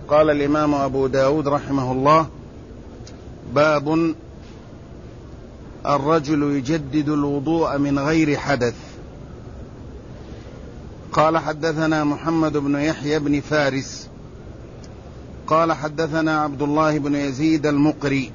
قال الإمام أبو داود رحمه الله: باب الرجل يجدد الوضوء من غير حدث. قال: حدثنا محمد بن يحيى بن فارس قال: حدثنا عبد الله بن يزيد المقري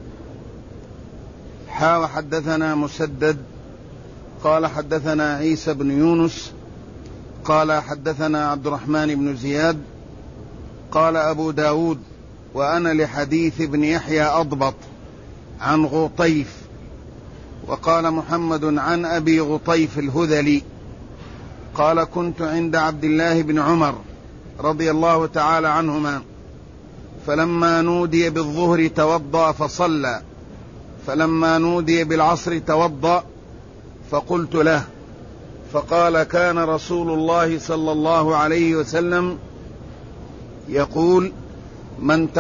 وحدثنا مسدد قال: حدثنا عيسى بن يونس قال: حدثنا عبد الرحمن بن زياد قال أبو داود: وأنا لحديث ابن يحيى أضبط عن غطيف. وقال محمد عن أبي غطيف الهذلي قال: كنت عند عبد الله بن عمر رضي الله تعالى عنهما، فلما نودي بالظهر توضأ فصلى، فلما نودي بالعصر توضأ، فقلت له، فقال: كان رسول الله صلى الله عليه وسلم يقول: من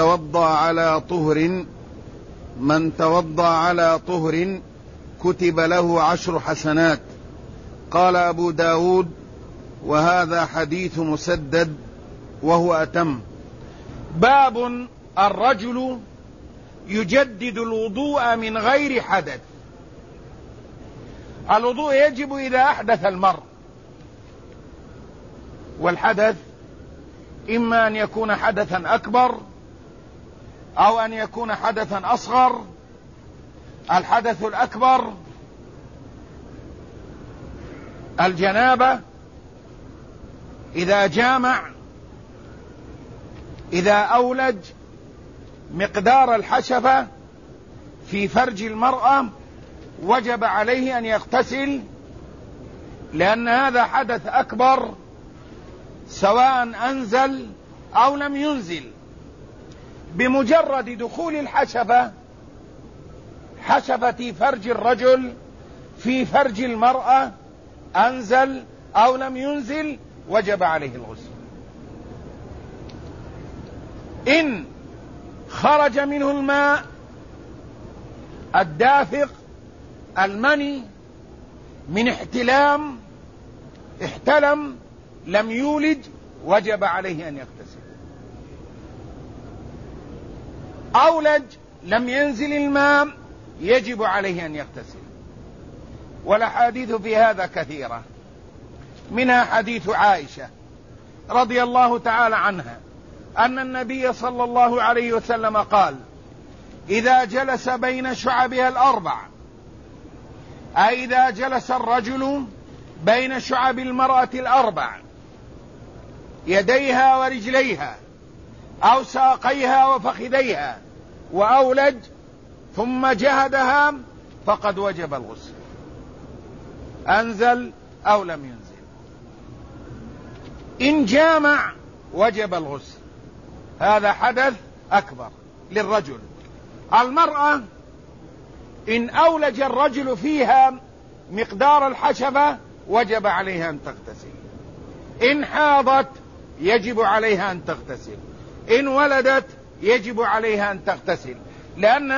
توضأ على طهر كتب له 10 حسنات. قال أبو داود: وهذا حديث مسدد وهو أتم. باب الرجل يجدد الوضوء من غير حدث. الوضوء يجب إذا أحدث المرء، والحدث إما أن يكون حدثا أكبر أو أن يكون حدثا أصغر. الحدث الأكبر الجنابة، إذا جامع، إذا أولج مقدار الحشفة في فرج المرأة وجب عليه أن يغتسل، لأن هذا حدث أكبر سواء أنزل أو لم ينزل. بمجرد دخول الحشفة، حشفة فرج الرجل في فرج المرأة، أنزل أو لم ينزل، وجب عليه الغسل. إن خرج منه الماء الدافق المني من احتلم لم يولج، وجب عليه أن يغتسل. أولج لم ينزل الماء، يجب عليه أن يغتسل. والأحاديث في هذا كثيرة، منها حديث عائشة رضي الله تعالى عنها أن النبي صلى الله عليه وسلم قال: إذا جلس بين شعبها الأربع، أي إذا جلس الرجل بين شعب المرأة الأربع، يديها ورجليها أو ساقيها وفخذيها، وأولج ثم جهدها، فقد وجب الغسل، أنزل أو لم ينزل. إن جامع وجب الغسل، هذا حدث أكبر للرجل. المرأة إن أولج الرجل فيها مقدار الحشفة وجب عليها أن تغتسل. إن حاضت يجب عليها أن تغتسل. إن ولدت يجب عليها أن تغتسل، لأن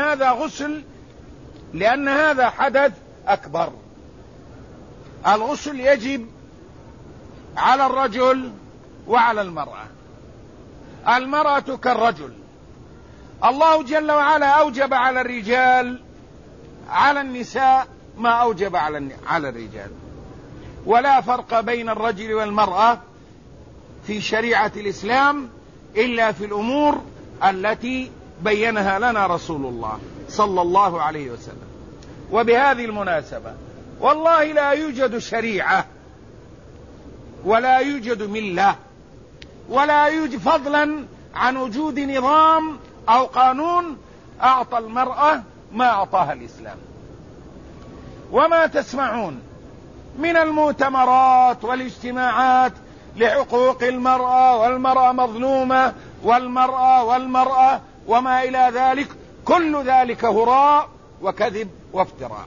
هذا حدث أكبر. الغسل يجب على الرجل وعلى المرأة. المرأة كالرجل، الله جل وعلا أوجب على الرجال على النساء ما أوجب على الرجال، ولا فرق بين الرجل والمرأة في شريعة الإسلام إلا في الأمور التي بينها لنا رسول الله صلى الله عليه وسلم. وبهذه المناسبة والله لا يوجد شريعة ولا يوجد ملة ولا يوجد، فضلا عن وجود نظام أو قانون أعطى المرأة ما أعطاها الإسلام. وما تسمعون من المؤتمرات والاجتماعات لحقوق المرأة، والمرأة مظلومة، والمرأة وما إلى ذلك، كل ذلك هراء وكذب وافتراء.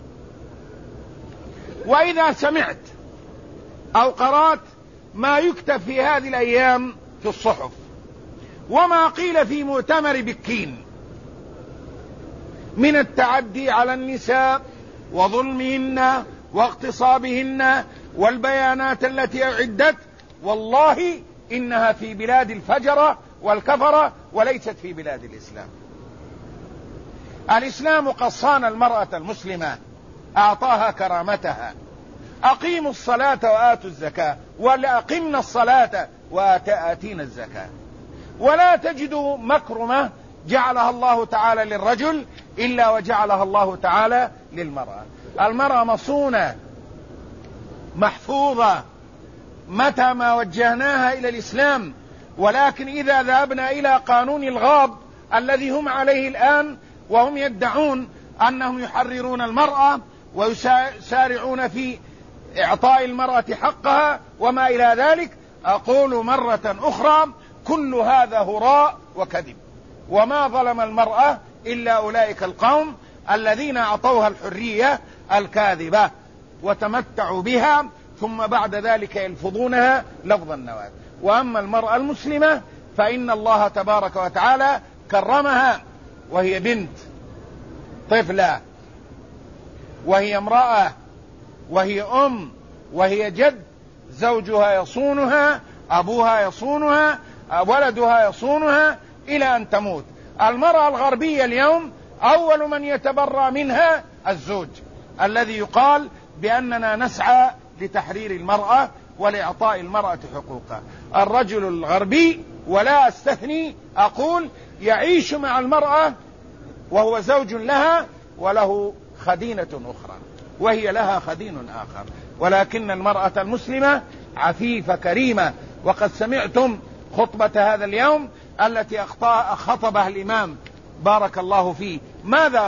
وإذا سمعت أو قرأت ما يكتب في هذه الأيام في الصحف، وما قيل في مؤتمر بكين من التعدي على النساء وظلمهن واغتصابهن والبيانات التي أعدت، والله إنها في بلاد الفجرة والكفرة وليست في بلاد الإسلام. الإسلام قصان المرأة المسلمة، أعطاها كرامتها. أقيموا الصلاة وآتوا الزكاة، ولا أقمنا الصلاة وآتينا الزكاة. ولا تجد مكرمة جعلها الله تعالى للرجل إلا وجعلها الله تعالى للمرأة. المرأة مصونة محفوظة متى ما وجهناها إلى الإسلام. ولكن إذا ذهبنا إلى قانون الغاب الذي هم عليه الآن، وهم يدعون أنهم يحررون المرأة ويسارعون في إعطاء المرأة حقها وما إلى ذلك، أقول مرة أخرى كل هذا هراء وكذب. وما ظلم المرأة إلا أولئك القوم الذين أعطوها الحرية الكاذبة وتمتعوا بها، ثم بعد ذلك يلفظونها لفظ النواد. وأما المرأة المسلمة فإن الله تبارك وتعالى كرمها، وهي بنت طفلة، وهي امرأة، وهي أم، وهي جد، زوجها يصونها، أبوها يصونها، ولدها يصونها إلى أن تموت. المرأة الغربية اليوم أول من يتبرأ منها الزوج، الذي يقال بأننا نسعى لتحرير المرأة ولإعطاء المرأة حقوقها. الرجل الغربي، ولا أستثني، أقول يعيش مع المرأة وهو زوج لها وله خدينة أخرى وهي لها خدين آخر. ولكن المرأة المسلمة عفيفة كريمة. وقد سمعتم خطبة هذا اليوم التي خطبها الإمام بارك الله فيه. ماذا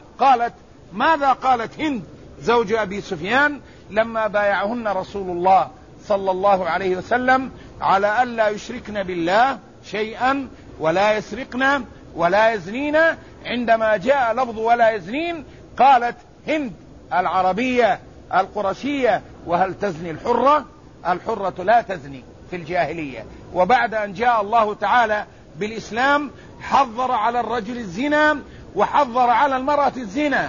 ماذا قالت هند زوج أبي سفيان لما بايعهن رسول الله صلى الله عليه وسلم على ألا يشركن بالله شيئا ولا يسرقن ولا يزنين؟ عندما جاء لفظ ولا يزنين قالت هند العربية القرشية: وهل تزني الحرة؟ الحرة لا تزني في الجاهلية. وبعد أن جاء الله تعالى بالإسلام حظر على الرجل الزنا وحظر على المرأة الزنا،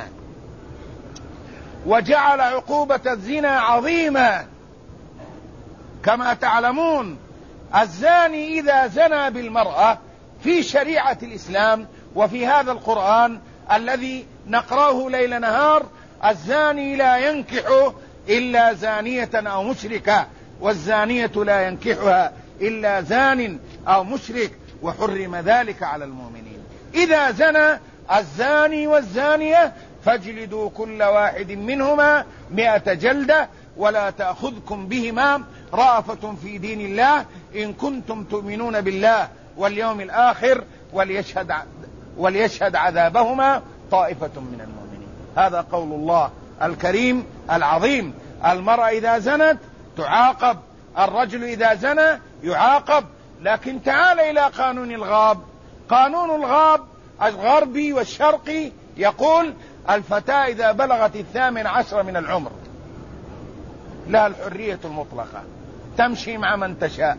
وجعل عقوبة الزنا عظيمة. كما تعلمون الزاني إذا زنى بالمرأة في شريعة الإسلام وفي هذا القرآن الذي نقرأه ليل نهار: الزاني لا ينكح إلا زانية أو مشركة، والزانية لا ينكحها إلا زان أو مشرك، وحرم ذلك على المؤمنين. إذا زنى الزاني والزانية فاجلدوا كل واحد منهما 100 جلدة، ولا تأخذكم بهما رأفة في دين الله إن كنتم تؤمنون بالله واليوم الآخر، وليشهد عذابهما طائفة من المؤمنين. هذا قول الله الكريم العظيم. المرأة إذا زنت تعاقب، الرجل إذا زنى يعاقب. لكن تعال إلى قانون الغاب. قانون الغاب الغربي والشرقي يقول: الفتاة إذا بلغت 18 من العمر لها الحرية المطلقة، تمشي مع من تشاء،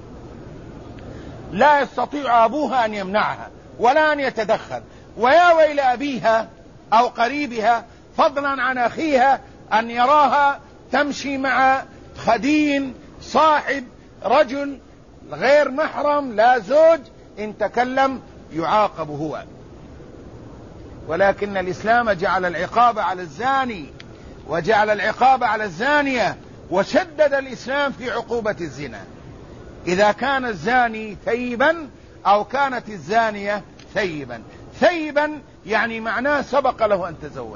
لا يستطيع أبوها أن يمنعها ولا أن يتدخل. ويا ويل أبيها أو قريبها فضلا عن أخيها أن يراها تمشي مع خدين صاحب رجل غير محرم لا زوج، إن تكلم يعاقب هو. ولكن الإسلام جعل العقاب على الزاني وجعل العقاب على الزانية، وشدد الإسلام في عقوبة الزنا إذا كان الزاني ثيبا أو كانت الزانية ثيبا. ثيبا يعني معناه سبق له أن تزوج،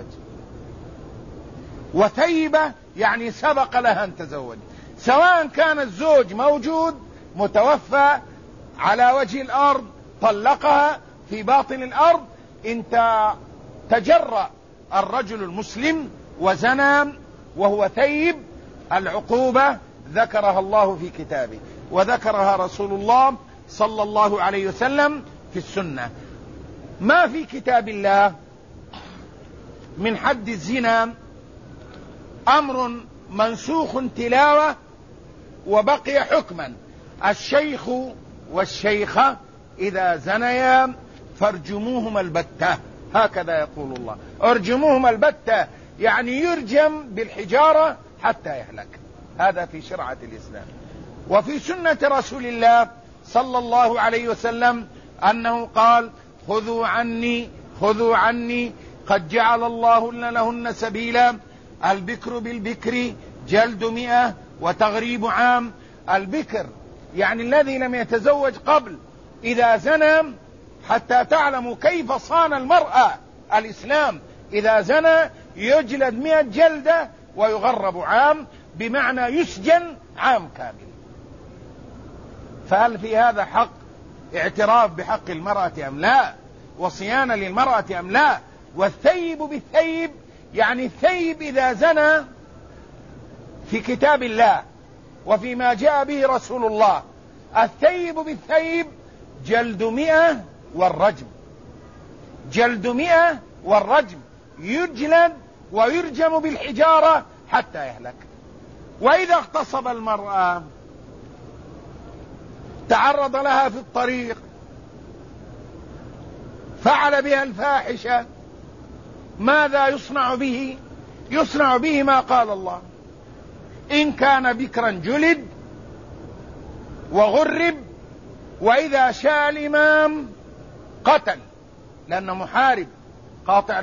وثيبة يعني سبق لها أن تزوج. سواء كان الزوج موجود متوفى على وجه الأرض طلقها في باطن الأرض، إن تجرأ الرجل المسلم وزنى وهو ثيب، العقوبة ذكرها الله في كتابه وذكرها رسول الله صلى الله عليه وسلم في السنة. ما في كتاب الله من حد الزنا أمر منسوخ تلاوة وبقي حكما: الشيخ والشيخة إذا زنيا فارجموهما البتة، هكذا يقول الله. ارجموهما البتة يعني يرجم بالحجارة حتى يهلك. هذا في شرعة الإسلام. وفي سنة رسول الله صلى الله عليه وسلم أنه قال: خذوا عني قد جعل الله لهن سبيلا، البكر بالبكر جلد 100 وتغريب عام. البكر يعني الذي لم يتزوج قبل، إذا زنى، حتى تعلموا كيف صان المرأة الإسلام، إذا زنى يجلد 100 جلدة ويغرب عام، بمعنى يسجن عام كامل. فهل في هذا حق اعتراف بحق المرأة أم لا، وصيانة للمرأة أم لا؟ والثيب بالثيب يعني الثيب إذا زنى في كتاب الله وفيما جاء به رسول الله، الثيب بالثيب جلد 100 والرجم، جلد 100 والرجم، يجلد ويرجم بالحجارة حتى يهلك. وإذا اغتصب المرأة، تعرض لها في الطريق، فعل بها الفاحشة، ماذا يصنع به؟ يصنع به ما قال الله: إن كان بكرا جلد وغرب، وإذا شاء الإمام قتل، لأنه محارب قاطع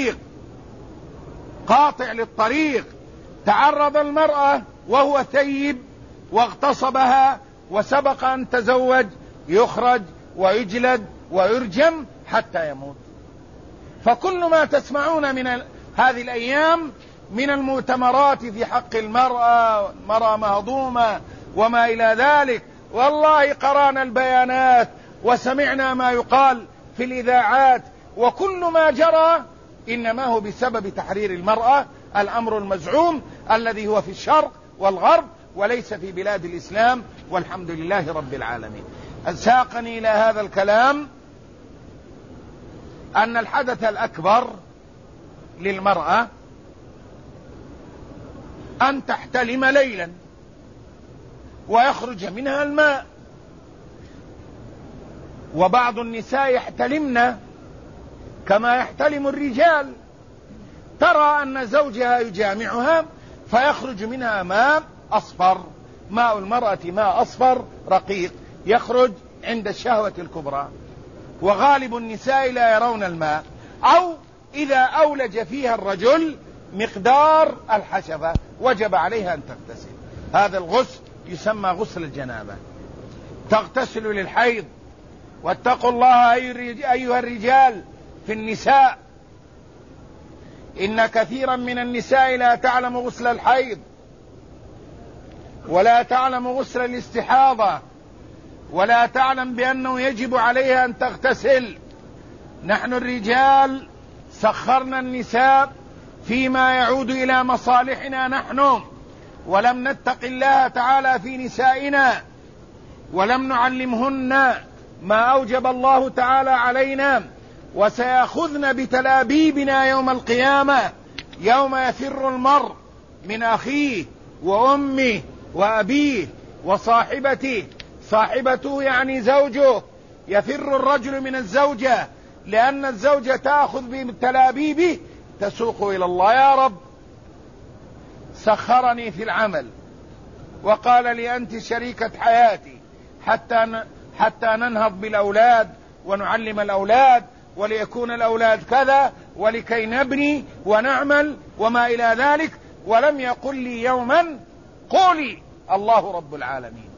للطريق. تعرض المرأة وهو ثيب واغتصبها وسبق أن تزوج، يخرج ويجلد ويرجم حتى يموت. فكل ما تسمعون من هذه الأيام من المؤتمرات في حق المرأة مهضومة وما إلى ذلك، والله قرأنا البيانات وسمعنا ما يقال في الإذاعات، وكل ما جرى إنما هو بسبب تحرير المرأة، الأمر المزعوم الذي هو في الشرق والغرب وليس في بلاد الإسلام، والحمد لله رب العالمين. ساقني إلى هذا الكلام أن الحدث الأكبر للمرأة أن تحتلم ليلا ويخرج منها الماء، وبعض النساء يحتلمن كما يحتلم الرجال، ترى أن زوجها يجامعها فيخرج منها ماء أصفر، ماء المرأة ماء أصفر رقيق يخرج عند الشهوة الكبرى، وغالب النساء لا يرون الماء، أو إذا أولج فيها الرجل مقدار الحشفة وجب عليها أن تغتسل. هذا الغسل يسمى غسل الجنابة. تغتسل للحيض. واتقوا الله أيها الرجال في النساء، إن كثيرا من النساء لا تعلم غسل الحيض، ولا تعلم غسل الاستحاضة، ولا تعلم بأنه يجب عليها أن تغتسل. نحن الرجال سخرنا النساء فيما يعود إلى مصالحنا نحن، ولم نتق الله تعالى في نسائنا، ولم نعلمهن ما أوجب الله تعالى علينا، وسيأخذن بتلابيبنا يوم القيامة، يوم يفر المرء من أخيه وأمه وأبيه وصاحبته. صاحبته يعني زوجه، يفر الرجل من الزوجة، لأن الزوجة تأخذ بتلابيبه تسوق إلى الله. يا رب سخرني في العمل وقال لي أنت شريكة حياتي حتى ننهض بالأولاد ونعلم الأولاد، وليكون الأولاد كذا، ولكي نبني ونعمل وما إلى ذلك، ولم يقل لي يوما قولي الله رب العالمين.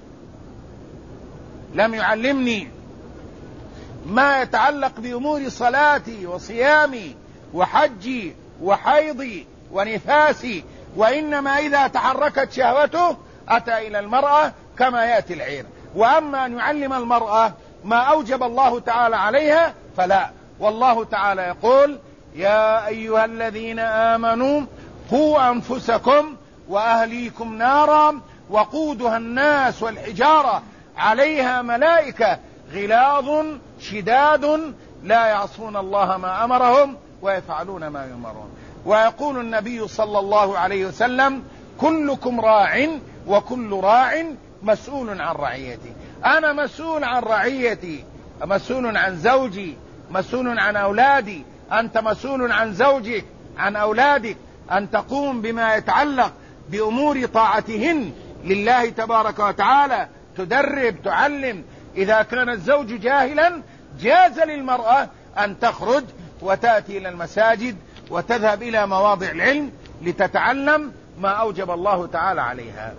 لم يعلمني ما يتعلق بأمور صلاتي وصيامي وحجي وحيضي ونفاسي، وإنما إذا تحركت شهوته أتى إلى المرأة كما يأتي العير. وأما أن يعلم المرأة ما أوجب الله تعالى عليها فلا. والله تعالى يقول: يا أيها الذين آمنوا قوا أنفسكم وأهليكم نارا وقودها الناس والحجارة عليها ملائكة غلاظ شداد لا يعصون الله ما أمرهم ويفعلون ما يؤمرون. ويقول النبي صلى الله عليه وسلم: كلكم راع وكل راع مسؤول عن رعيته. أنا مسؤول عن رعيتي، مسؤول عن زوجي، مسؤول عن أولادي، أنت مسؤول عن زوجك، عن أولادك، أن تقوم بما يتعلق بأمور طاعتهن لله تبارك وتعالى، تدرب، تعلم، إذا كان الزوج جاهلا جاز للمرأة أن تخرج وتأتي إلى المساجد وتذهب إلى مواضع العلم لتتعلم ما أوجب الله تعالى عليها.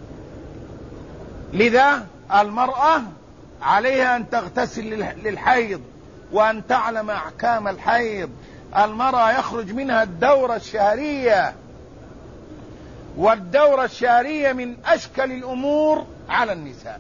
لذا المرأة عليها أن تغتسل للحيض وأن تعلم أحكام الحيض. المرأة يخرج منها الدورة الشهرية، والدورة الشهرية من أشكل الأمور على النساء،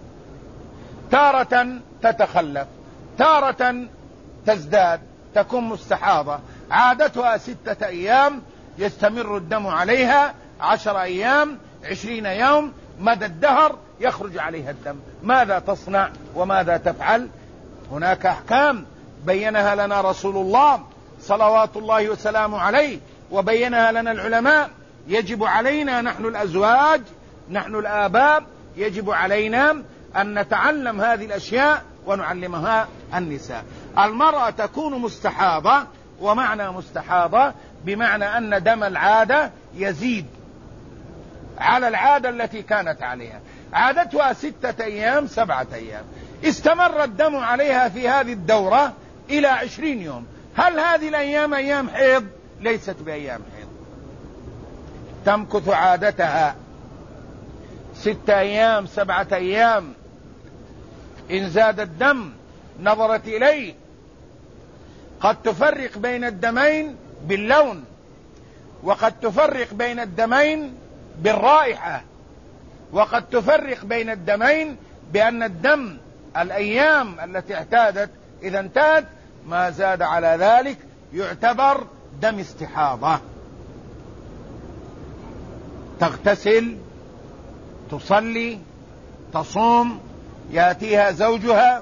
تارة تتخلف، تارة تزداد، تكون مستحاضة، عادتها 6 أيام يستمر الدم عليها، 10 أيام، 20 يوم، مدى الدهر يخرج عليها الدم. ماذا تصنع وماذا تفعل؟ هناك أحكام بينها لنا رسول الله صلوات الله وسلامه عليه، وبينها لنا العلماء. يجب علينا نحن الأزواج، نحن الآباء، يجب علينا أن نتعلم هذه الأشياء ونعلمها النساء. المرأة تكون مستحاضة، ومعنى مستحاضة بمعنى أن دم العادة يزيد على العادة التي كانت عليها. عادتها 6 أيام 7 أيام، استمر الدم عليها في هذه الدورة إلى 20 يوم. هل هذه الأيام أيام حيض؟ ليست بأيام حيض، تمكث عادتها 6 أيام 7 أيام. إن زاد الدم نظرت إليه. قد تفرق بين الدمين باللون، وقد تفرق بين الدمين بالرائحة، وقد تفرق بين الدمين بأن الدم الأيام التي اعتادت إذا انتهت ما زاد على ذلك يعتبر دم استحاضة. تغتسل، تصلي، تصوم، يأتيها زوجها،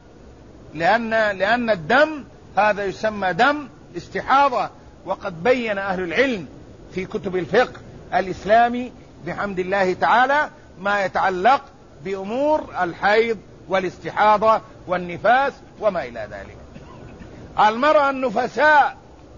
لأن الدم هذا يسمى دم استحاضة. وقد بين أهل العلم في كتب الفقه الإسلامي بحمد الله تعالى ما يتعلق بأمور الحيض والاستحاضة والنفاس وما إلى ذلك. المرأة النفساء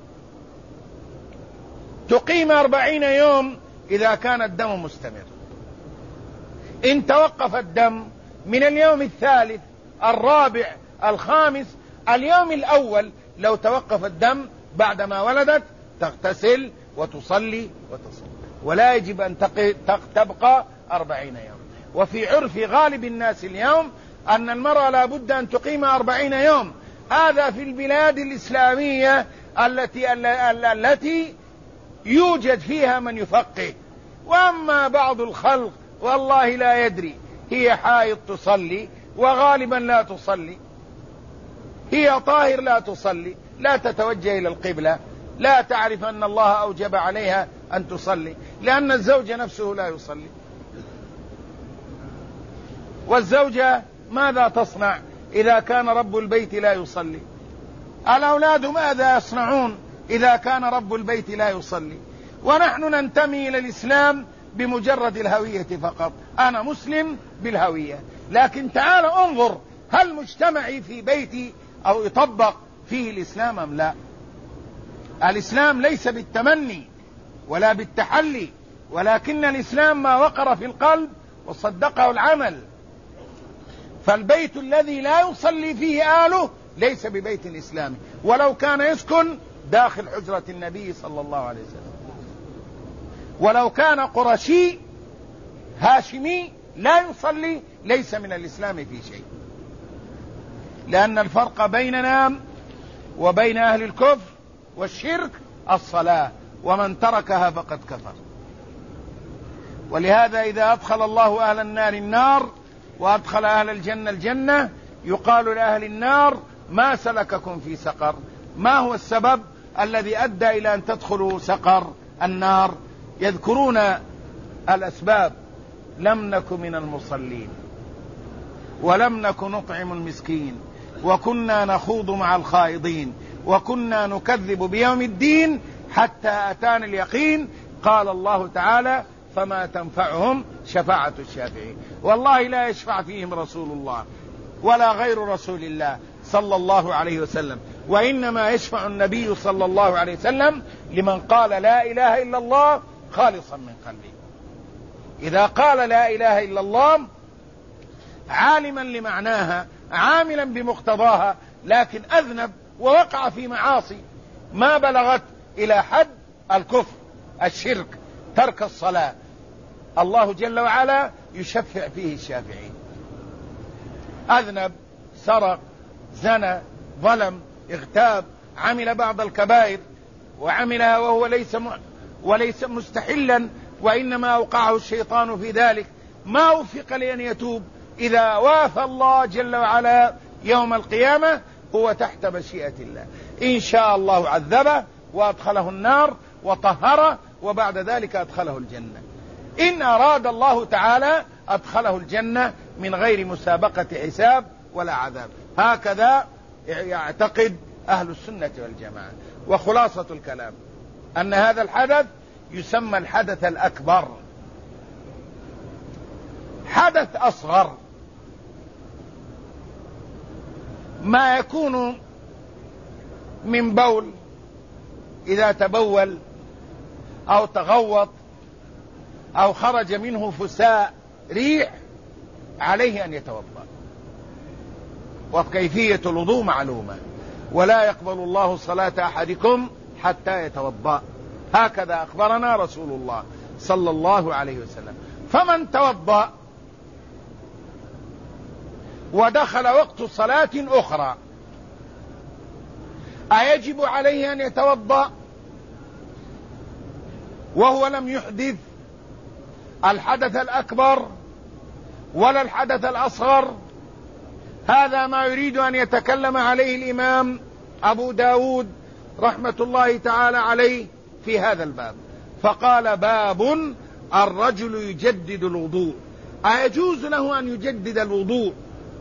تقيم 40 يوم إذا كان الدم مستمر. إن توقف الدم من اليوم 3 4 5 اليوم الأول لو توقف الدم بعدما ولدت تغتسل وتصلي وتصوم، ولا يجب أن تبقى 40 يوم. وفي عرف غالب الناس اليوم أن المرأة لا بد أن تقيم 40 يوم. هذا في البلاد الإسلامية التي يوجد فيها من يفقه. وأما بعض الخلق والله لا يدري، هي حائض تصلي وغالبا لا تصلي، هي طاهر لا تصلي، لا تتوجه إلى القبلة، لا تعرف أن الله أوجب عليها أن تصلي، لأن الزوج نفسه لا يصلي. والزوجة ماذا تصنع إذا كان رب البيت لا يصلي؟ الأولاد ماذا يصنعون إذا كان رب البيت لا يصلي؟ ونحن ننتمي إلى الإسلام بمجرد الهوية فقط. أنا مسلم بالهوية، لكن تعال انظر هل مجتمعي في بيتي أو يطبق فيه الإسلام أم لا؟ الإسلام ليس بالتمني ولا بالتحلي، ولكن الإسلام ما وقر في القلب وصدقه العمل. فالبيت الذي لا يصلي فيه آله ليس ببيت إسلامي، ولو كان يسكن داخل حجرة النبي صلى الله عليه وسلم، ولو كان قرشي هاشمي لا يصلي ليس من الإسلام في شيء. لأن الفرق بيننا وبين أهل الكفر والشرك الصلاة، ومن تركها فقد كفر. ولهذا إذا أدخل الله أهل النار النار وأدخل أهل الجنة الجنة يقال لأهل النار ما سلككم في سقر؟ ما هو السبب الذي أدى إلى أن تدخلوا سقر النار؟ يذكرون الأسباب: لم نك من المصلين، ولم نك نطعم المسكين، وكنا نخوض مع الخائضين، وكنا نكذب بيوم الدين حتى أتانا اليقين. قال الله تعالى: فما تنفعهم شفاعة الشافعين. والله لا يشفع فيهم رسول الله ولا غير رسول الله صلى الله عليه وسلم، وإنما يشفع النبي صلى الله عليه وسلم لمن قال لا إله إلا الله خالصا من قلبه. إذا قال لا إله إلا الله عالما لمعناها عاملا بمقتضاها، لكن أذنب ووقع في معاصي ما بلغت إلى حد الكفر، الشرك، ترك الصلاة، الله جل وعلا يشفع فيه الشافعين. أذنب، سرق، زنى، ظلم، اغتاب، عمل بعض الكبائر وعملها وهو وليس مستحلا، وإنما أوقعه الشيطان في ذلك، ما وفق لأن يتوب. إذا وافى الله جل وعلا يوم القيامة هو تحت مشيئة الله، إن شاء الله عذبه وأدخله النار وطهره، وبعد ذلك أدخله الجنة. إن أراد الله تعالى أدخله الجنة من غير مسابقة حساب ولا عذاب. هكذا يعتقد أهل السنة والجماعة. وخلاصة الكلام أن هذا الحدث يسمى الحدث الأكبر. حدث أصغر ما يكون من بول، إذا تبول أو تغوط أو خرج منه فساء ريح عليه أن يتوضأ، وكيفية الوضوء معلومة، ولا يقبل الله صلاة أحدكم حتى يتوضأ، هكذا أخبرنا رسول الله صلى الله عليه وسلم. فمن توضأ ودخل وقت صلاة أخرى أيجب عليه أن يتوضأ وهو لم يحدث الحدث الأكبر ولا الحدث الأصغر؟ هذا ما يريد أن يتكلم عليه الإمام أبو داود رحمة الله تعالى عليه في هذا الباب، فقال: باب الرجل يجدد الوضوء. أيجوز له أن يجدد الوضوء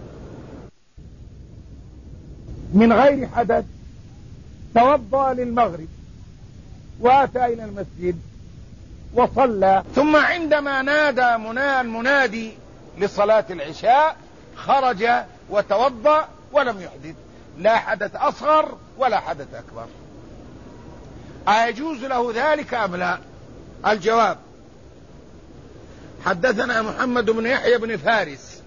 من غير حدث؟ توضأ للمغرب وأتى إلى المسجد وصلى، ثم عندما نادى المنادي لصلاة العشاء خرج وتوضأ ولم يحدث، لا حدث أصغر ولا حدث أكبر، أيجوز له ذلك أم لا؟ الجواب: حدثنا محمد بن يحيى بن فارس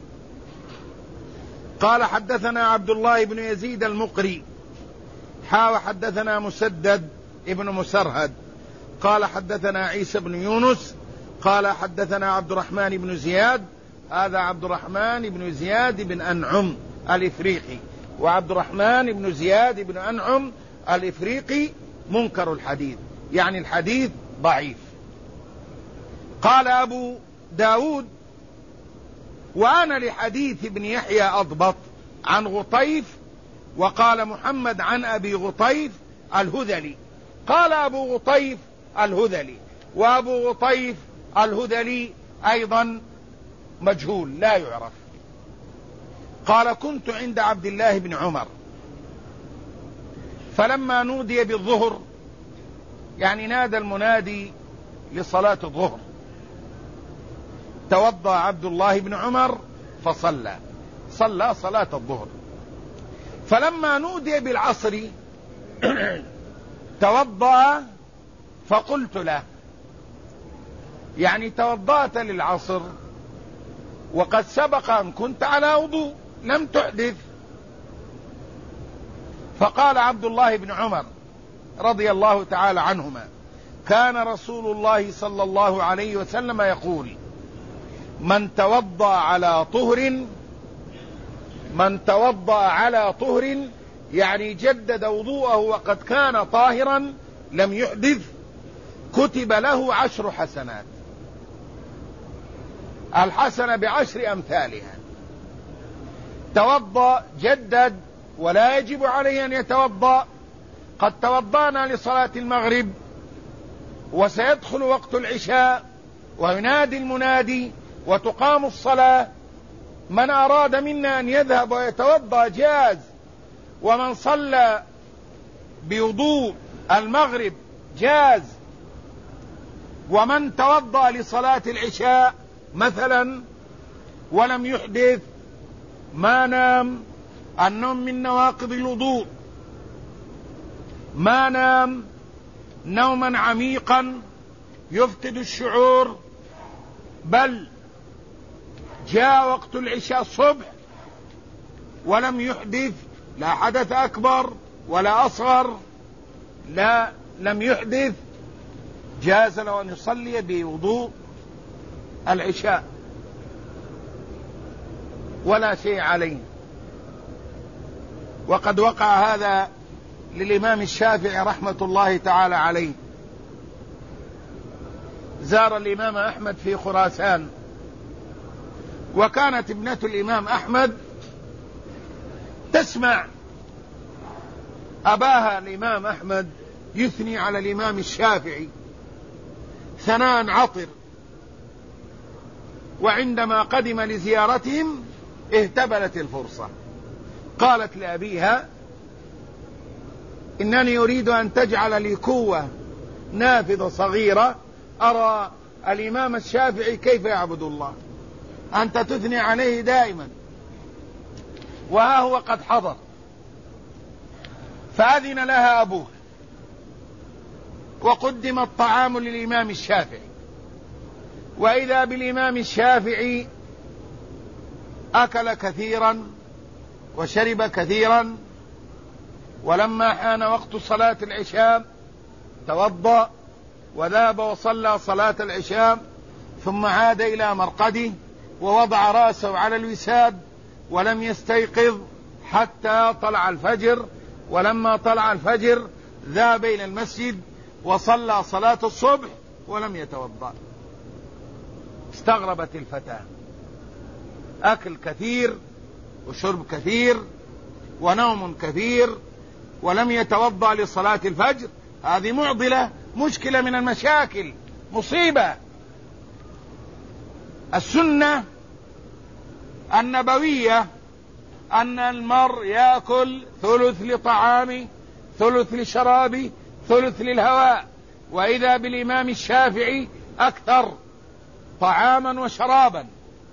قال حدثنا عبد الله بن يزيد المقري حدثنا مسدد ابن مسرهد قال حدثنا عيسى بن يونس قال حدثنا عبد الرحمن بن زياد، هذا عبد الرحمن بن زياد بن أنعم الإفريقي، وعبد الرحمن بن زياد بن أنعم الإفريقي منكر الحديث، يعني الحديث ضعيف. قال أبو داود: وأنا لحديث ابن يحيى أضبط عن غطيف، وقال محمد عن أبي غطيف الهذلي. قال أبو غطيف الهذلي، وأبو غطيف الهذلي أيضا مجهول لا يعرف. قال: كنت عند عبد الله بن عمر فلما نودي بالظهر، يعني نادى المنادي لصلاة الظهر، توضأ عبد الله بن عمر فصلى صلاة الظهر. فلما نودي بالعصر توضأ، فقلت له: يعني توضأت للعصر وقد سبق أن كنت على وضوء لم تحدث؟ فقال عبد الله بن عمر رضي الله تعالى عنهما: كان رسول الله صلى الله عليه وسلم يقول: من توضأ على طهر، يعني جدد وضوءه وقد كان طاهرا لم يحدث، كتب له 10 حسنات، الحسنة ب10 أمثالها. توضأ، جدد، ولا يجب عليه أن يتوضأ. قد توضأنا لصلاة المغرب وسيدخل وقت العشاء وينادي المنادي وتقام الصلاة، من أراد منا أن يذهب ويتوضأ جاز، ومن صلى بوضوء المغرب جاز، ومن توضأ لصلاة العشاء مثلا ولم يحدث ما نام، النوم من نواقض الوضوء، ما نام نوما عميقا يفقد الشعور، بل جاء وقت العشاء الصبح ولم يحدث، لا حدث أكبر ولا أصغر، لم يحدث، جاز له أن يصلي بوضوء العشاء ولا شيء عليه. وقد وقع هذا للإمام الشافعي رحمة الله تعالى عليه. زار الإمام أحمد في خراسان، وكانت ابنة الإمام أحمد تسمع أباها الإمام أحمد يثني على الإمام الشافعي ثناء عطر، وعندما قدم لزيارتهم اهتبلت الفرصة، قالت لأبيها: إنني أريد أن تجعل لي كوة نافذة صغيرة أرى الإمام الشافعي كيف يعبد الله، أنت تثني عليه دائما وها هو قد حضر. فأذن لها أبوه وقدم الطعام للإمام الشافعي، وإذا بالإمام الشافعي أكل كثيرا وشرب كثيرا، ولما حان وقت صلاة العشاء توضأ وذهب وصلى صلاة العشاء، ثم عاد إلى مرقده ووضع رأسه على الوساد ولم يستيقظ حتى طلع الفجر. ولما طلع الفجر ذهب إلى المسجد وصلى صلاة الصبح ولم يتوضأ. استغربت الفتاة، أكل كثير وشرب كثير ونوم كثير ولم يتوضأ لصلاة الفجر، هذه معضلة، مشكلة من المشاكل، مصيبة. السنة النبوية أن المرء يأكل ثلث لطعامه، ثلث لشرابه، ثلث للهواء، وإذا بالإمام الشافعي أكثر طعاما وشرابا،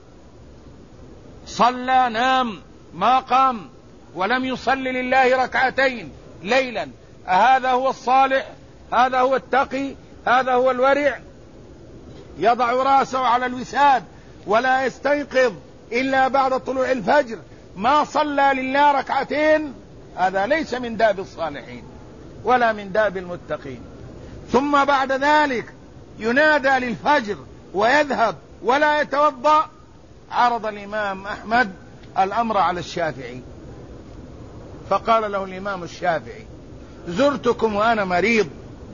صلى نام ما قام ولم يصلي لله ركعتين ليلا. أهذا هو الصالح؟ هذا هو التقي؟ هذا هو الورع؟ يضع رأسه على الوساد ولا يستيقظ إلا بعد طلوع الفجر، ما صلى لله ركعتين، هذا ليس من داب الصالحين ولا من داب المتقين. ثم بعد ذلك ينادى للفجر ويذهب ولا يتوضأ. عرض الإمام أحمد الأمر على الشافعي، فقال له الإمام الشافعي: زرتكم وأنا مريض،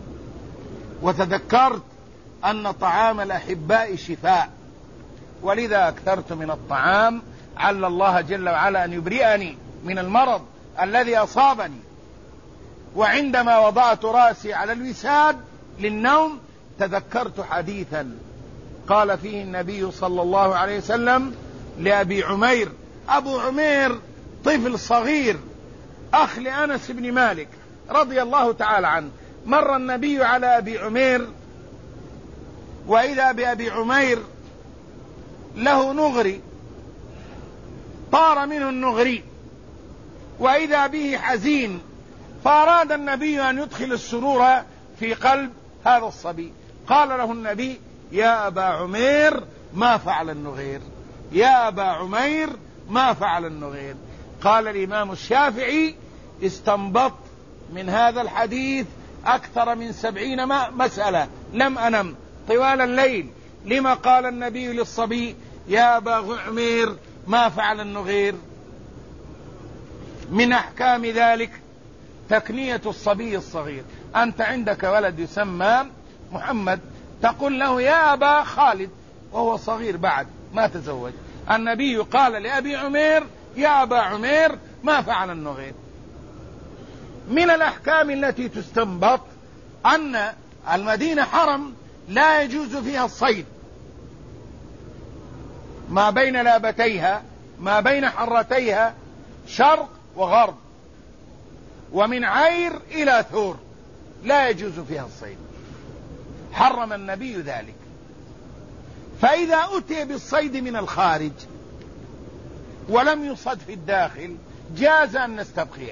وتذكرت أن طعام الأحباء شفاء، ولذا أكثرت من الطعام، عل الله جل وعلا أن يبرئني من المرض الذي أصابني. وعندما وضعت رأسي على الوساد للنوم تذكرت حديثا قال فيه النبي صلى الله عليه وسلم لأبي عمير. أبو عمير طفل صغير، أخ لأنس بن مالك رضي الله تعالى عنه. مر النبي على أبي عمير وإذا بأبي عمير له نغري، طار منه النغري وإذا به حزين، فأراد النبي أن يدخل السرور في قلب هذا الصبي. قال له النبي: يا أبا عمير ما فعل النغير، يا أبا عمير ما فعل النغير. قال الإمام الشافعي: استنبط من هذا الحديث أكثر من 70 مسألة لم أنم طوال الليل. لما قال النبي للصبي: يا أبا عمير ما فعل النغير؟ من أحكام ذلك تكنية الصبي الصغير. أنت عندك ولد يسمى محمد، تقول له: يا أبا خالد، وهو صغير بعد ما تزوج. النبي قال لأبي عمير: يا أبا عمير ما فعل النغير. من الأحكام التي تستنبط أن المدينة حرم لا يجوز فيها الصيد، ما بين لابتيها، ما بين حرتيها، شرق وغرب، ومن عير إلى ثور لا يجوز فيها الصيد، حرم النبي ذلك. فإذا أتي بالصيد من الخارج ولم يصد في الداخل جاز أن نستبقيه.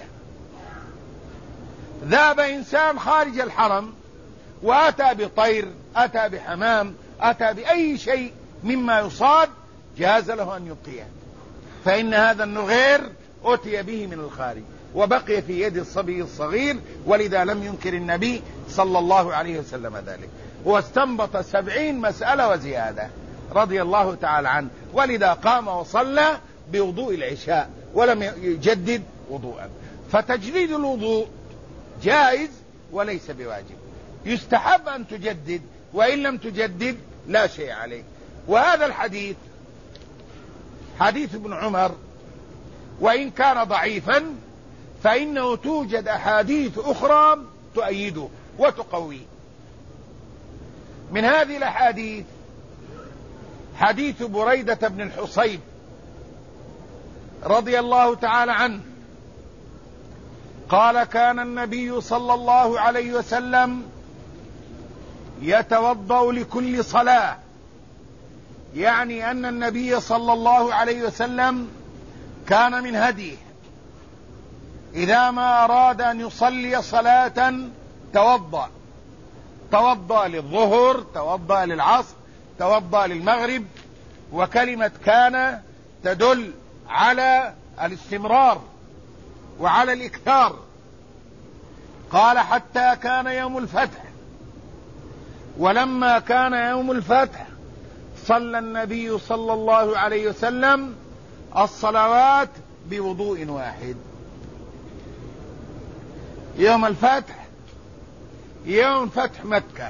ذهب إنسان خارج الحرم وأتى بطير، أتى بحمام، أتى بأي شيء مما يصاد، جاز له أن يبقيه، فإن هذا النغير أتي به من الخارج وبقي في يد الصبي الصغير، ولذا لم ينكر النبي صلى الله عليه وسلم ذلك، واستنبط 70 مسألة وزيادة رضي الله تعالى عنه، ولذا قام وصلى بوضوء العشاء ولم يجدد وضوءا. فتجديد الوضوء جائز وليس بواجب، يستحب أن تجدد، وإن لم تجدد لا شيء عليه. وهذا الحديث حديث ابن عمر وإن كان ضعيفا فإنه توجد أحاديث أخرى تؤيده وتقويه. من هذه الأحاديث حديث بريدة بن الحصيب رضي الله تعالى عنه قال: كان النبي صلى الله عليه وسلم يتوضأ لكل صلاة، يعني أن النبي صلى الله عليه وسلم كان من هديه إذا ما أراد أن يصلي صلاة توضأ للظهر، توضأ للعصر، توضأ للمغرب. وكلمة كان تدل على الاستمرار وعلى الإكثار. قال: حتى كان يوم الفتح، ولما كان يوم الفتح صلى النبي صلى الله عليه وسلم الصلوات بوضوء واحد. يوم الفتح يوم فتح مكة،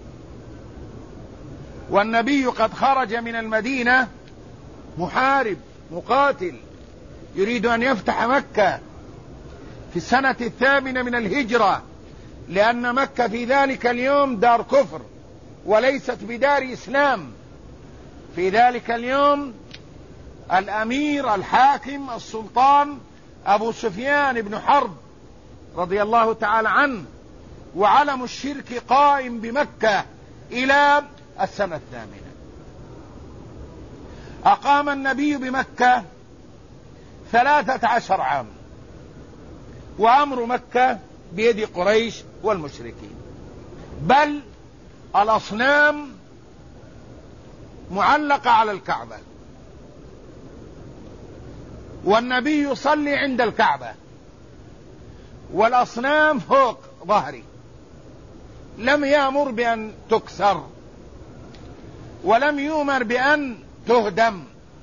والنبي قد خرج من المدينة محارب مقاتل يريد أن يفتح مكة في السنة 8 من الهجرة، لأن مكة في ذلك اليوم دار كفر وليست بدار إسلام. في ذلك اليوم الأمير الحاكم السلطان أبو سفيان بن حرب رضي الله تعالى عنه، وعلم الشرك قائم بمكة إلى السنة 8. أقام النبي بمكة 13 عام، وأمر مكة بيد قريش والمشركين، بل الأصنام معلقة على الكعبة، والنبي يصلي عند الكعبة والأصنام فوق ظهري. لم يأمر بأن تكسر ولم يؤمر بأن تهدم،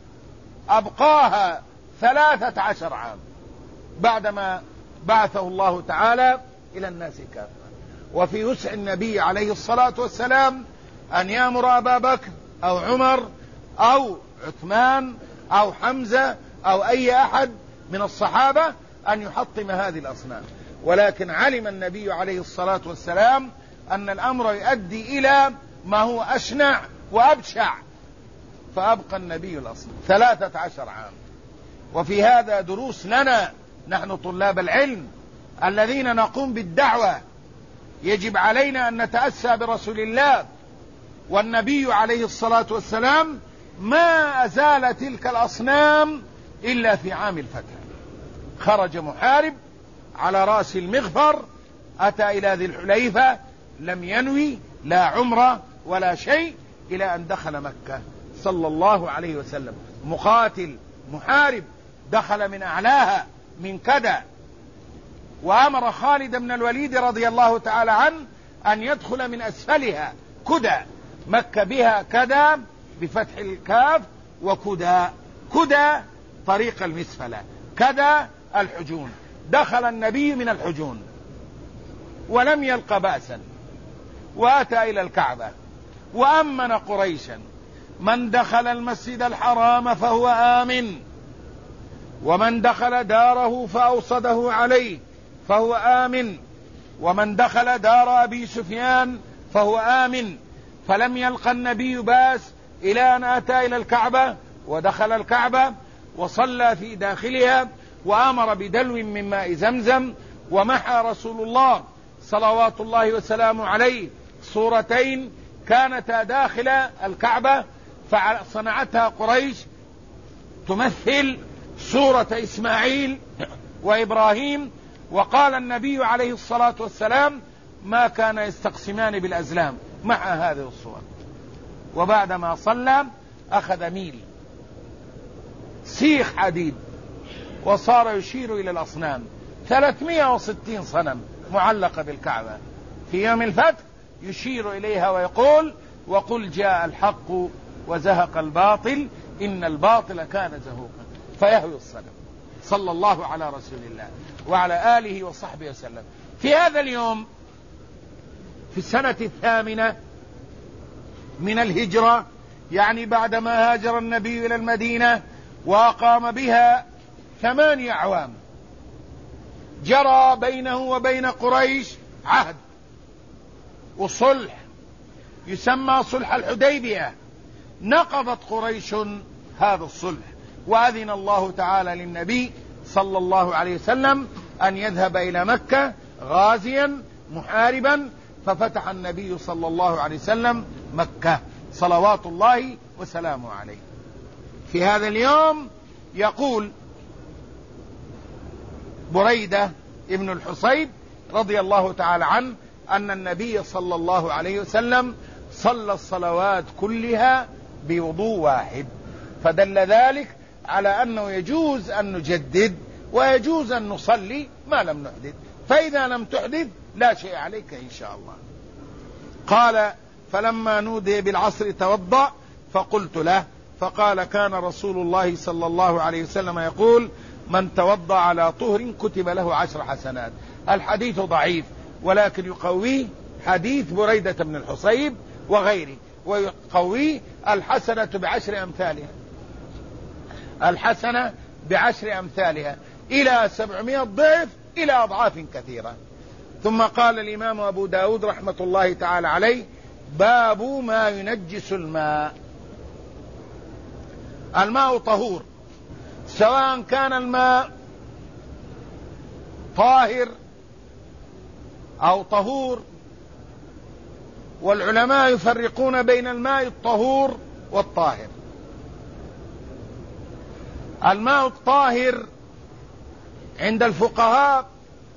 أبقاها 13 عام بعدما بعثه الله تعالى إلى الناس كافة. وفي وسع النبي عليه الصلاة والسلام أن يأمر أبا بكر أو عمر أو عثمان أو حمزة أو أي أحد من الصحابة أن يحطم هذه الأصنام، ولكن علم النبي عليه الصلاة والسلام أن الأمر يؤدي إلى ما هو أشنع وأبشع، فأبقى النبي الأصنام 13 عام. وفي هذا دروس لنا نحن طلاب العلم الذين نقوم بالدعوة، يجب علينا أن نتأسى برسول الله. والنبي عليه الصلاة والسلام ما أزال تلك الأصنام إلا في عام الفتح، خرج محارب على رأس المغفر، أتى إلى ذي الحليفة، لم ينوي لا عمرة ولا شيء إلى أن دخل مكة صلى الله عليه وسلم، مقاتل محارب دخل من أعلاها من كدى، وأمر خالد بن الوليد رضي الله تعالى عنه أن يدخل من أسفلها كدى، مكة بها كدى بفتح الكاف وكدى، كدى طريق المسفلة، كدى الحجون. دخل النبي من الحجون ولم يلق بأسا، وأتى إلى الكعبة وأمن قريشا: من دخل المسجد الحرام فهو آمن، ومن دخل داره فأوصده عليه فهو آمن، ومن دخل دار أبي سفيان فهو آمن. فلم يلق النبي باس إلى أن أتى إلى الكعبة ودخل الكعبة وصلى في داخلها، وأمر بدلو من ماء زمزم، ومحى رسول الله صلوات الله وسلامه عليه صورتين كانتا داخل الكعبة فصنعتها قريش تمثل صورة إسماعيل وإبراهيم. وقال النبي عليه الصلاة والسلام: ما كان يستقسمان بالأزلام مع هذه الصور. وبعدما صلى أخذ ميل سيخ حديد، وصار يشير إلى الأصنام. 360 صنم معلقة بالكعبة، في يوم الفتح يشير إليها ويقول: وقل جاء الحق وزهق الباطل إن الباطل كان زهوقا، فيهوي الصنم. صلى الله على رسول الله وعلى آله وصحبه وسلم. في هذا اليوم في السنة 8 من الهجرة، يعني بعدما هاجر النبي إلى المدينة وأقام بها 8 أعوام، جرى بينه وبين قريش عهد وصلح يسمى صلح الحديبية. نقضت قريش هذا الصلح، وأذن الله تعالى للنبي صلى الله عليه وسلم أن يذهب إلى مكة غازيا محاربا، ففتح النبي صلى الله عليه وسلم مكة صلوات الله وسلامه عليه. في هذا اليوم يقول بريدة ابن الحصيب رضي الله تعالى عنه أن النبي صلى الله عليه وسلم صلى الصلوات كلها بوضوء واحد، فدل ذلك على أنه يجوز أن نجدد ويجوز أن نصلي ما لم نحدث، فإذا لم تحدث لا شيء عليك إن شاء الله. قال: فلما نودي بالعصر توضأ، فقلت له، فقال: كان رسول الله صلى الله عليه وسلم يقول: من توضأ على طهر كتب له 10 حسنات. الحديث ضعيف، ولكن يقويه حديث بريدة بن الحصيب وغيره، ويقويه الحسنة ب10 أمثالها، الحسنة ب10 أمثالها إلى 700 ضعف، إلى أضعاف كثيرة. ثم قال الإمام أبو داود رحمة الله تعالى عليه: باب ما ينجس الماء. الماء طهور، سواء كان الماء طاهر أو طهور، والعلماء يفرقون بين الماء الطهور والطاهر. الماء الطاهر عند الفقهاء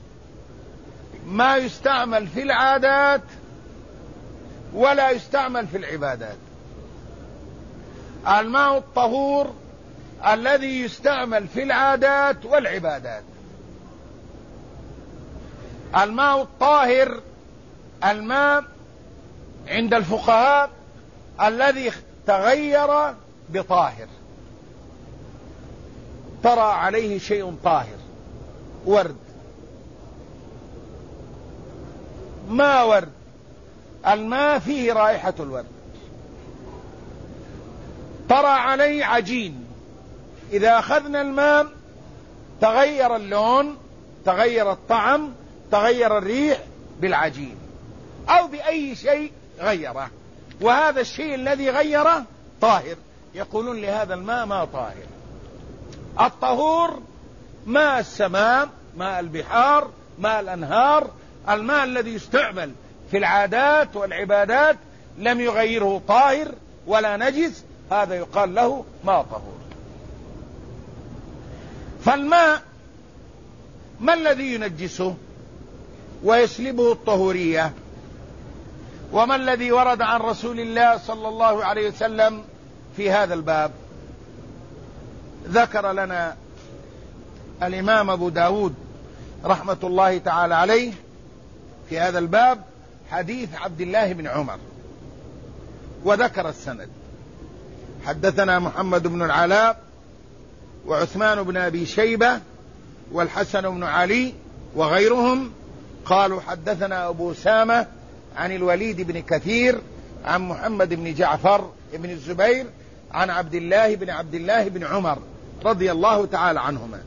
ما يستعمل في العادات ولا يستعمل في العبادات. الماء الطهور الذي يستعمل في العادات والعبادات. الماء الطاهر الماء عند الفقهاء الذي تغير بطاهر، طرأ عليه شيء طاهر، ورد، ما ورد، الماء فيه رائحة الورد، طرأ عليه عجين، إذا أخذنا الماء تغير اللون، تغير الطعم، تغير الريح بالعجين أو بأي شيء غيره، وهذا الشيء الذي غيره طاهر، يقولون لهذا الماء ماء طاهر. الطهور ماء السماء، ماء البحار، ماء الأنهار، الماء الذي يستعمل في العادات والعبادات لم يغيره طاهر ولا نجس، هذا يقال له ماء طهور. فالماء ما الذي ينجسه ويسلبه الطهورية؟ وما الذي ورد عن رسول الله صلى الله عليه وسلم في هذا الباب؟ ذكر لنا الإمام أبو داود رحمة الله تعالى عليه في هذا الباب حديث عبد الله بن عمر، وذكر السند: حدثنا محمد بن العلاء وعثمان بن أبي شيبة والحسن بن علي وغيرهم قالوا: حدثنا أبو أسامة عن الوليد بن كثير عن محمد بن جعفر بن الزبير عن عبد الله بن عمر رضي الله تعالى عنهما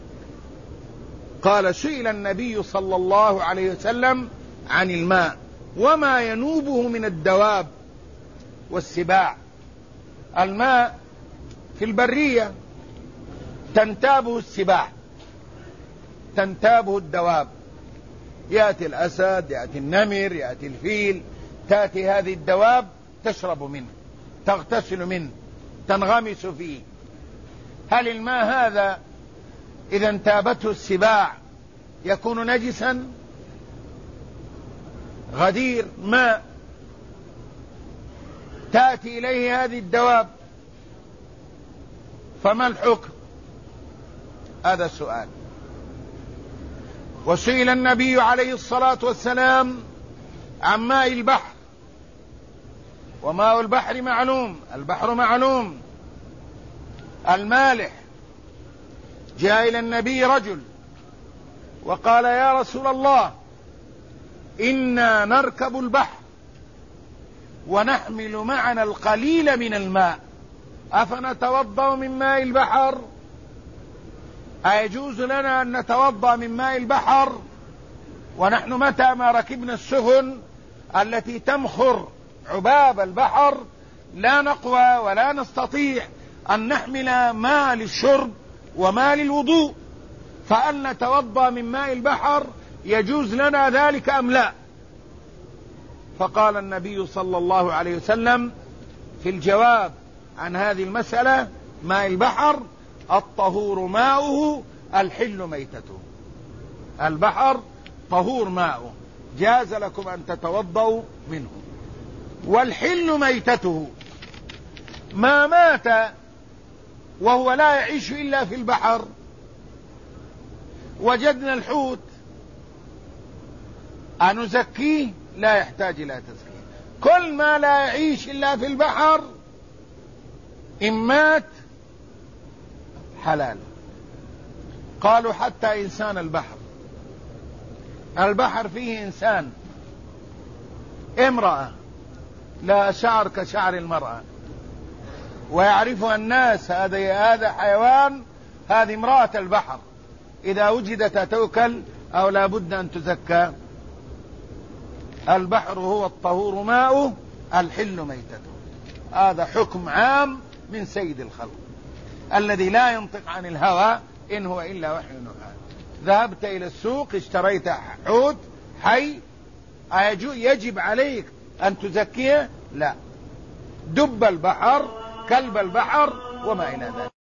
قال: سئل النبي صلى الله عليه وسلم عن الماء وما ينوبه من الدواب والسباع. الماء في البرية تنتابه السباع، تنتابه الدواب، يأتي الأسد، يأتي النمر، يأتي الفيل، تأتي هذه الدواب تشرب منه، تغتسل منه، تنغمس فيه. هل الماء هذا إذا انتابته السباع يكون نجسا؟ غدير ماء تأتي إليه هذه الدواب، فما الحكم؟ هذا السؤال. وسئل النبي عليه الصلاة والسلام عن ماء البحر، وماء البحر معلوم، البحر معلوم المالح. جاء إلى النبي رجل وقال: يا رسول الله، إنا نركب البحر ونحمل معنا القليل من الماء، أفنتوضأ من ماء البحر؟ أيجوز لنا أن نتوضأ من ماء البحر ونحن متى ما ركبنا السفن التي تمخر عباب البحر لا نقوى ولا نستطيع أن نحمل ماء للشرب وماء للوضوء، فأن نتوضأ من ماء البحر يجوز لنا ذلك أم لا؟ فقال النبي صلى الله عليه وسلم في الجواب عن هذه المسألة: ماء البحر الطهور ماؤه الحل ميتته. البحر طهور ماؤه، جاز لكم أن تتوضأوا منه. والحل ميتته ما مات وهو لا يعيش إلا في البحر. وجدنا الحوت أنزكيه؟ لا يحتاج إلى تزكية. كل ما لا يعيش إلا في البحر إن مات حلال. قالوا حتى إنسان البحر، البحر فيه إنسان، امرأة لا شعر كشعر المرأة ويعرفها الناس، هذا حيوان، هذه امرأة البحر، إذا وجدت تؤكل أو لا بد أن تزكى. البحر هو الطهور ماؤه الحل ميتته. هذا حكم عام من سيد الخلق الذي لا ينطق عن الهوى إن هو إلا وحي يوحى. ذهبت إلى السوق اشتريت حوت حي، يجب عليك أن تزكيه؟ لا. دب البحر، كلب البحر، وما إلى ذلك.